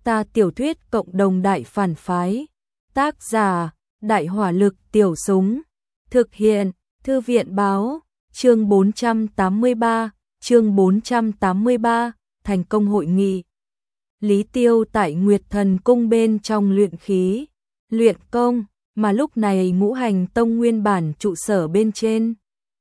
Ta tiểu thuyết cộng đồng đại phản phái. Tác giả: Đại hỏa lực tiểu súng. Thực hiện: Thư viện báo. Chương 483, thành công hội nghị. Lý Tiêu tại Nguyệt Thần Cung bên trong luyện khí, luyện công, mà lúc này Ngũ Hành Tông nguyên bản trụ sở bên trên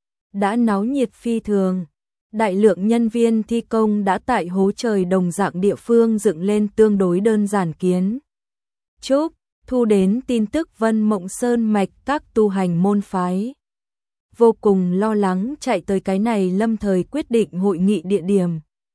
đã náo nhiệt phi thường. Đại lượng nhân viên thi công đã tại hố trời đồng dạng địa phương dựng lên tương đối đơn giản kiến trúc, thu đến tin tức Vân Mộng Sơn mạch các tu hành môn phái vô cùng lo lắng chạy tới cái này lâm thời quyết định hội nghị địa điểm.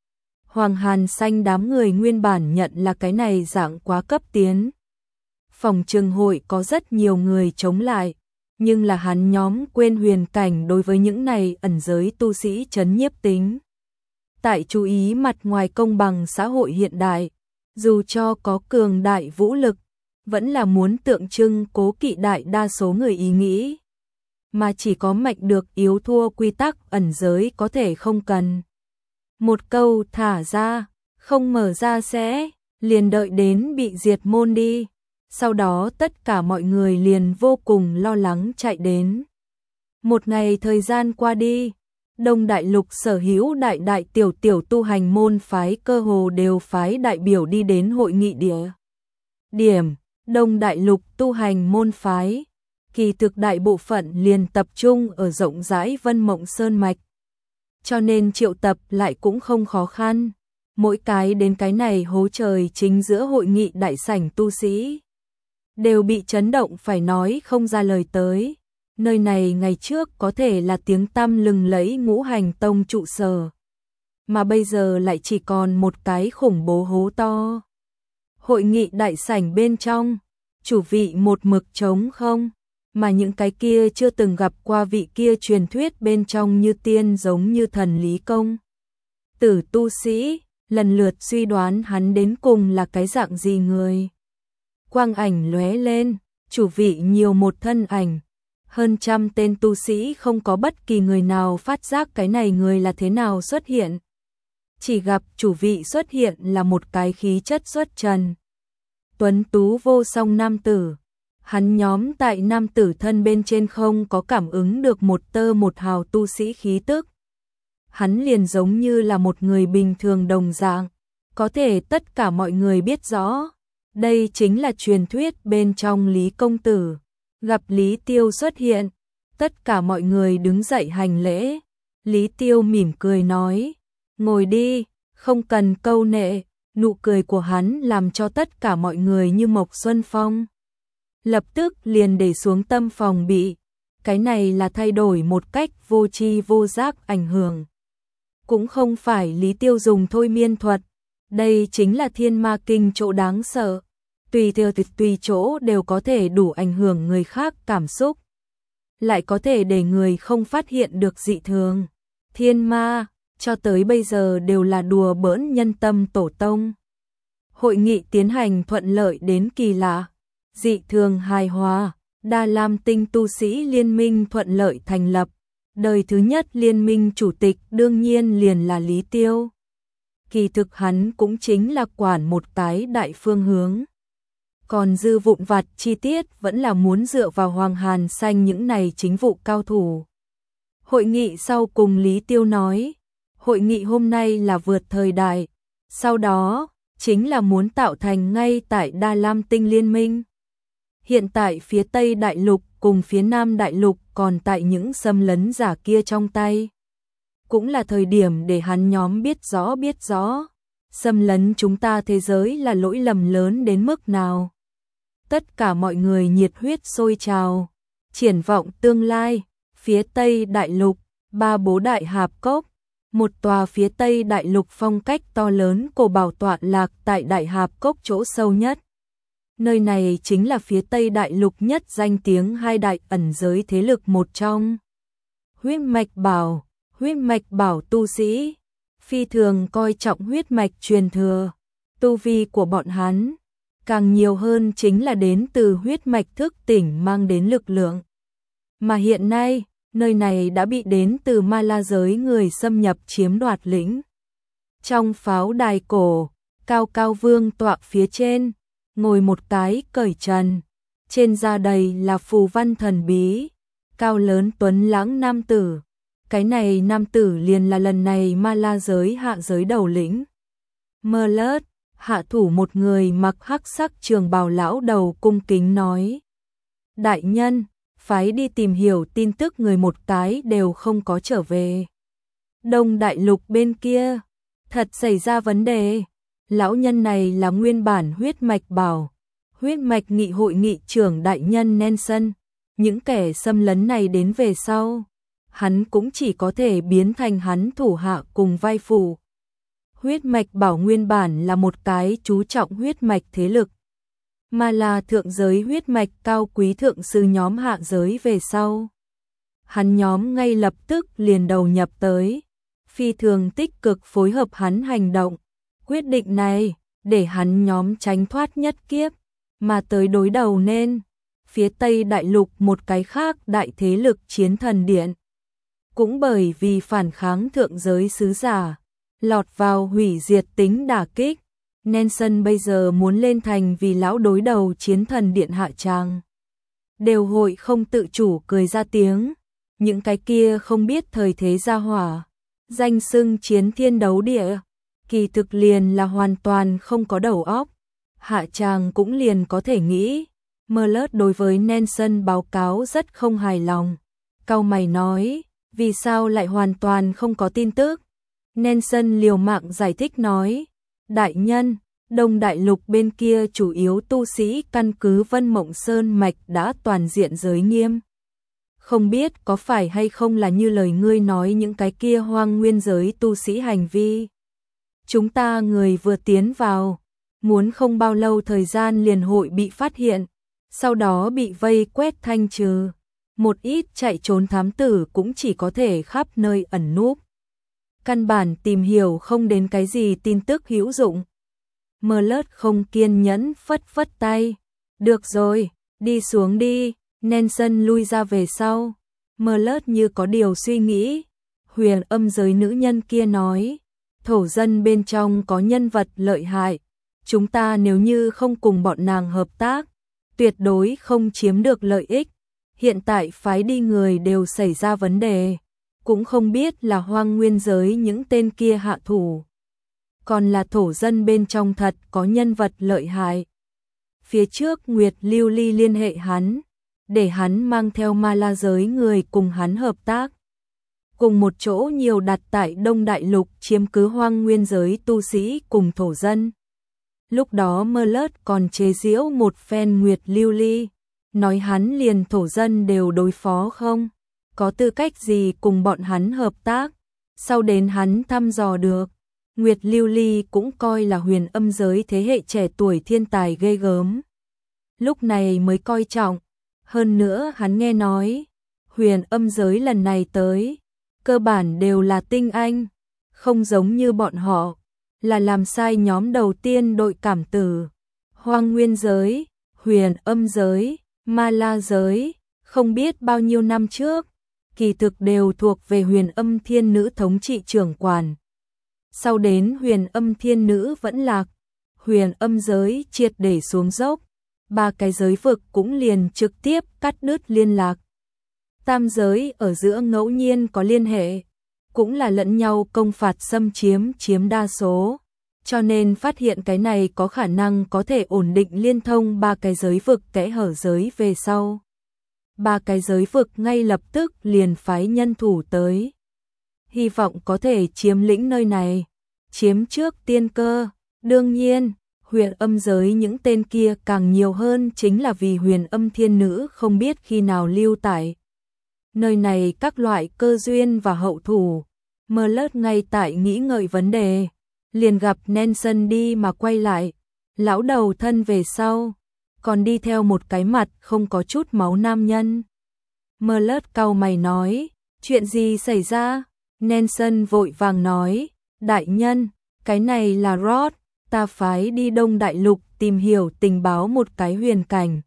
Hoàng Hàn Xanh đám người nguyên bản nhận là cái này dạng quá cấp tiến. Phòng trường hội có rất nhiều người chống lại, nhưng là hắn nhóm quên huyền cảnh đối với những này ẩn giới tu sĩ trấn nhiếp tính. Tại chú ý mặt ngoài công bằng xã hội hiện đại, dù cho có cường đại vũ lực, vẫn là muốn tượng trưng cố kỵ đại đa số người ý nghĩ. Mà chỉ có mạnh được yếu thua quy tắc ẩn giới có thể không cần. Một câu thả ra, không mở ra sẽ, liền đợi đến bị diệt môn đi. Sau đó tất cả mọi người liền vô cùng lo lắng chạy đến. Một ngày thời gian qua đi, Đông Đại Lục sở hữu đại đại tiểu tiểu tu hành môn phái cơ hồ đều phái đại biểu đi đến hội nghị địa điểm. Đông Đại Lục tu hành môn phái, kỳ thực đại bộ phận liền tập trung ở rộng rãi Vân Mộng Sơn mạch. Cho nên triệu tập lại cũng không khó khăn. Mỗi cái đến cái này hố trời chính giữa hội nghị đại sảnh tu sĩ đều bị chấn động phải nói không ra lời tới. Nơi này ngày trước có thể là tiếng tăm lừng lẫy Ngũ Hành Tông trụ sở, mà bây giờ lại chỉ còn một cái khủng bố hố to. Hội nghị đại sảnh bên trong, chủ vị một mực trống không, mà những cái kia chưa từng gặp qua vị kia truyền thuyết bên trong như tiên giống như thần lý công tử tu sĩ, lần lượt suy đoán hắn đến cùng là cái dạng gì người. Quang ảnh lóe lên, chủ vị nhiều một thân ảnh, hơn trăm tên tu sĩ không có bất kỳ người nào phát giác cái này người là thế nào xuất hiện. Chỉ gặp chủ vị xuất hiện là một cái khí chất xuất trần, tuấn tú vô song nam tử. Hắn nhóm tại nam tử thân bên trên không có cảm ứng được một tơ một hào tu sĩ khí tức. Hắn liền giống như là một người bình thường đồng dạng, có thể tất cả mọi người biết rõ. Đây chính là truyền thuyết bên trong Lý Công Tử. Gặp Lý Tiêu xuất hiện, tất cả mọi người đứng dậy hành lễ. Lý Tiêu mỉm cười nói, ngồi đi, không cần câu nệ. Nụ cười của hắn làm cho tất cả mọi người như mộc xuân phong. Lập tức liền để xuống tâm phòng bị. Cái này là thay đổi một cách vô tri vô giác ảnh hưởng. Cũng không phải Lý Tiêu dùng thôi miên thuật. Đây chính là thiên ma kinh chỗ đáng sợ. Tùy chỗ đều có thể đủ ảnh hưởng người khác cảm xúc. Lại có thể để người không phát hiện được dị thường. Thiên ma, cho tới bây giờ đều là đùa bỡn nhân tâm tổ tông. Hội nghị tiến hành thuận lợi đến kỳ lạ. Dị thường hài hòa, Đa Lam Tinh tu sĩ liên minh thuận lợi thành lập. Đời thứ nhất liên minh chủ tịch đương nhiên liền là Lý Tiêu. Kỳ thực hắn cũng chính là quản một cái đại phương hướng. Còn dư vụn vặt chi tiết vẫn là muốn dựa vào Hoàng Hàn Xanh những này chính vụ cao thủ. Hội nghị sau cùng Lý Tiêu nói, hội nghị hôm nay là vượt thời đại, sau đó chính là muốn tạo thành ngay tại Đa Lam Tinh liên minh. Hiện tại phía Tây Đại Lục cùng phía Nam Đại Lục còn tại những xâm lấn giả kia trong tay. Cũng là thời điểm để hắn nhóm biết rõ, xâm lấn chúng ta thế giới là lỗi lầm lớn đến mức nào. Tất cả mọi người nhiệt huyết sôi trào, triển vọng tương lai, phía Tây Đại Lục, ba bố đại hạp cốc, một tòa phía Tây Đại Lục phong cách to lớn cổ bảo tọa lạc tại Đại Hạp Cốc chỗ sâu nhất. Nơi này chính là phía Tây Đại Lục nhất danh tiếng hai đại ẩn giới thế lực một trong. Huyết mạch bảo tu sĩ, phi thường coi trọng huyết mạch truyền thừa. Tu vi của bọn hắn, càng nhiều hơn chính là đến từ huyết mạch thức tỉnh mang đến lực lượng. Mà hiện nay, nơi này đã bị đến từ Ma La giới người xâm nhập chiếm đoạt lĩnh. Trong pháo đài cổ, cao cao vương tọa phía trên, ngồi một cái cởi trần, trên da đầy là phù văn thần bí, cao lớn tuấn lãng nam tử. Cái này nam tử liền là lần này Ma La giới hạ giới đầu lĩnh. Merlot, hạ thủ một người mặc hắc sắc trường bào lão đầu cung kính nói. Đại nhân, phái đi tìm hiểu tin tức người một cái đều không có trở về. Đông đại lục bên kia, thật xảy ra vấn đề. Lão nhân này là nguyên bản huyết mạch bảo, huyết mạch nghị hội nghị trưởng đại nhân Nelson. Những kẻ xâm lấn này đến về sau, hắn cũng chỉ có thể biến thành hắn thủ hạ cùng vai phụ. Huyết mạch bảo nguyên bản là một cái chú trọng huyết mạch thế lực, mà là thượng giới huyết mạch cao quý thượng sư nhóm hạ giới về sau. Hắn nhóm ngay lập tức liền đầu nhập tới, phi thường tích cực phối hợp hắn hành động. Quyết định này, để hắn nhóm tránh thoát nhất kiếp, mà tới đối đầu nên phía Tây Đại Lục một cái khác đại thế lực Chiến Thần Điện. Cũng bởi vì phản kháng thượng giới sứ giả, lọt vào hủy diệt tính đả kích, Nelson bây giờ muốn lên thành vì lão đối đầu Chiến Thần Điện hạ tràng. Đều hội không tự chủ cười ra tiếng, những cái kia không biết thời thế gia hỏa, danh xưng chiến thiên đấu địa, kỳ thực liền là hoàn toàn không có đầu óc. Hạ tràng cũng liền có thể nghĩ, Merlot đối với Nelson báo cáo rất không hài lòng. Cau mày nói, vì sao lại hoàn toàn không có tin tức? Nelson liều mạng giải thích nói, đại nhân, Đông Đại Lục bên kia chủ yếu tu sĩ căn cứ Vân Mộng Sơn Mạch đã toàn diện giới nghiêm. Không biết có phải hay không là như lời ngươi nói những cái kia hoang nguyên giới tu sĩ hành vi. Chúng ta người vừa tiến vào, muốn không bao lâu thời gian liền hội bị phát hiện, sau đó bị vây quét thanh trừ. Một ít chạy trốn thám tử cũng chỉ có thể khắp nơi ẩn núp. Căn bản tìm hiểu không đến cái gì tin tức hữu dụng. Merlot không kiên nhẫn phất phất tay. Được rồi, đi xuống đi. Nelson lui ra về sau. Merlot như có điều suy nghĩ. Huyền âm giới nữ nhân kia nói, thổ dân bên trong có nhân vật lợi hại. Chúng ta nếu như không cùng bọn nàng hợp tác, tuyệt đối không chiếm được lợi ích. Hiện tại phái đi người đều xảy ra vấn đề, cũng không biết là hoang nguyên giới những tên kia hạ thủ, còn là thổ dân bên trong thật có nhân vật lợi hại. Phía trước Nguyệt Lưu Ly liên hệ hắn, để hắn mang theo Ma La giới người cùng hắn hợp tác, cùng một chỗ nhiều đặt tại Đông Đại Lục chiếm cứ hoang nguyên giới tu sĩ cùng thổ dân. Lúc đó Merlot còn chế giễu một phen Nguyệt Lưu Ly, nói hắn liền thổ dân đều đối phó không, có tư cách gì cùng bọn hắn hợp tác. Sau đến hắn thăm dò được, Nguyệt Lưu Ly cũng coi là huyền âm giới thế hệ trẻ tuổi thiên tài ghê gớm. Lúc này mới coi trọng, hơn nữa hắn nghe nói, huyền âm giới lần này tới, cơ bản đều là tinh anh, không giống như bọn họ, là làm sai nhóm đầu tiên đội cảm tử. Hoang nguyên giới, huyền âm giới, Ma La giới, không biết bao nhiêu năm trước, kỳ thực đều thuộc về huyền âm thiên nữ thống trị trưởng quản. Sau đến huyền âm thiên nữ vẫn lạc, huyền âm giới triệt để xuống dốc, ba cái giới vực cũng liền trực tiếp cắt đứt liên lạc. Tam giới ở giữa ngẫu nhiên có liên hệ, cũng là lẫn nhau công phạt xâm chiếm đa số, cho nên phát hiện cái này có khả năng có thể ổn định liên thông ba cái giới vực kẽ hở giới về sau. Ba cái giới vực ngay lập tức liền phái nhân thủ tới, hy vọng có thể chiếm lĩnh nơi này, chiếm trước tiên cơ. Đương nhiên, huyền âm giới những tên kia càng nhiều hơn chính là vì huyền âm thiên nữ không biết khi nào lưu tại nơi này các loại cơ duyên và hậu thủ. Merlot ngay tại nghĩ ngợi vấn đề, liền gặp Nelson đi mà quay lại, lão đầu thân về sau, còn đi theo một cái mặt không có chút máu nam nhân. Merlot cau mày nói, chuyện gì xảy ra? Nelson vội vàng nói, đại nhân, cái này là Rod, ta phái đi Đông Đại Lục tìm hiểu tình báo một cái huyền cảnh.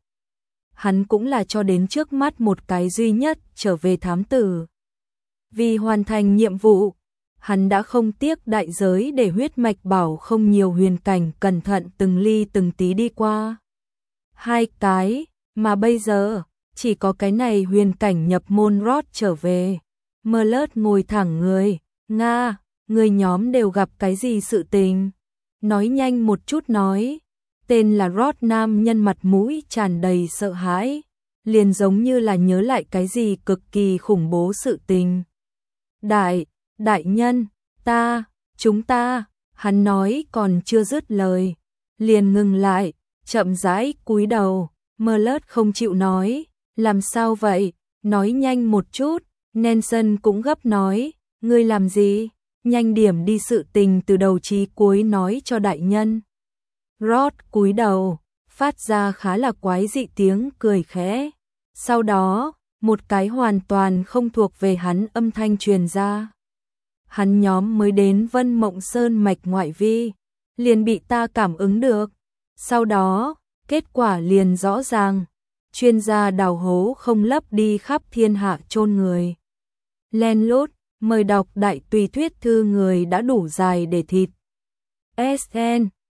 Hắn cũng là cho đến trước mắt một cái duy nhất trở về thám tử. Vì hoàn thành nhiệm vụ, hắn đã không tiếc đại giới để huyết mạch bảo không nhiều huyền cảnh cẩn thận từng ly từng tí đi qua. 2 cái, mà bây giờ, chỉ có cái này huyền cảnh nhập môn rót trở về. Merlot ngồi thẳng người, Nga, người nhóm đều gặp cái gì sự tình? Nói nhanh một chút nói. Tên là Rod nam nhân mặt mũi tràn đầy sợ hãi, liền giống như là nhớ lại cái gì cực kỳ khủng bố sự tình. Đại nhân, chúng ta, hắn nói còn chưa dứt lời, liền ngừng lại, chậm rãi cúi đầu. Merlot không chịu nói, làm sao vậy, nói nhanh một chút. Nelson cũng gấp nói, ngươi làm gì, nhanh điểm đi, sự tình từ đầu chí cuối nói cho đại nhân. Rod cúi đầu, phát ra khá là quái dị tiếng cười khẽ. Sau đó, một cái hoàn toàn không thuộc về hắn âm thanh truyền ra. Hắn nhóm mới đến Vân Mộng Sơn mạch ngoại vi, liền bị ta cảm ứng được. Sau đó, kết quả liền rõ ràng. Chuyên gia đào hố không lấp đi khắp thiên hạ chôn người. Len lút, mời đọc đại tùy thuyết thư người đã đủ dài để thịt. SN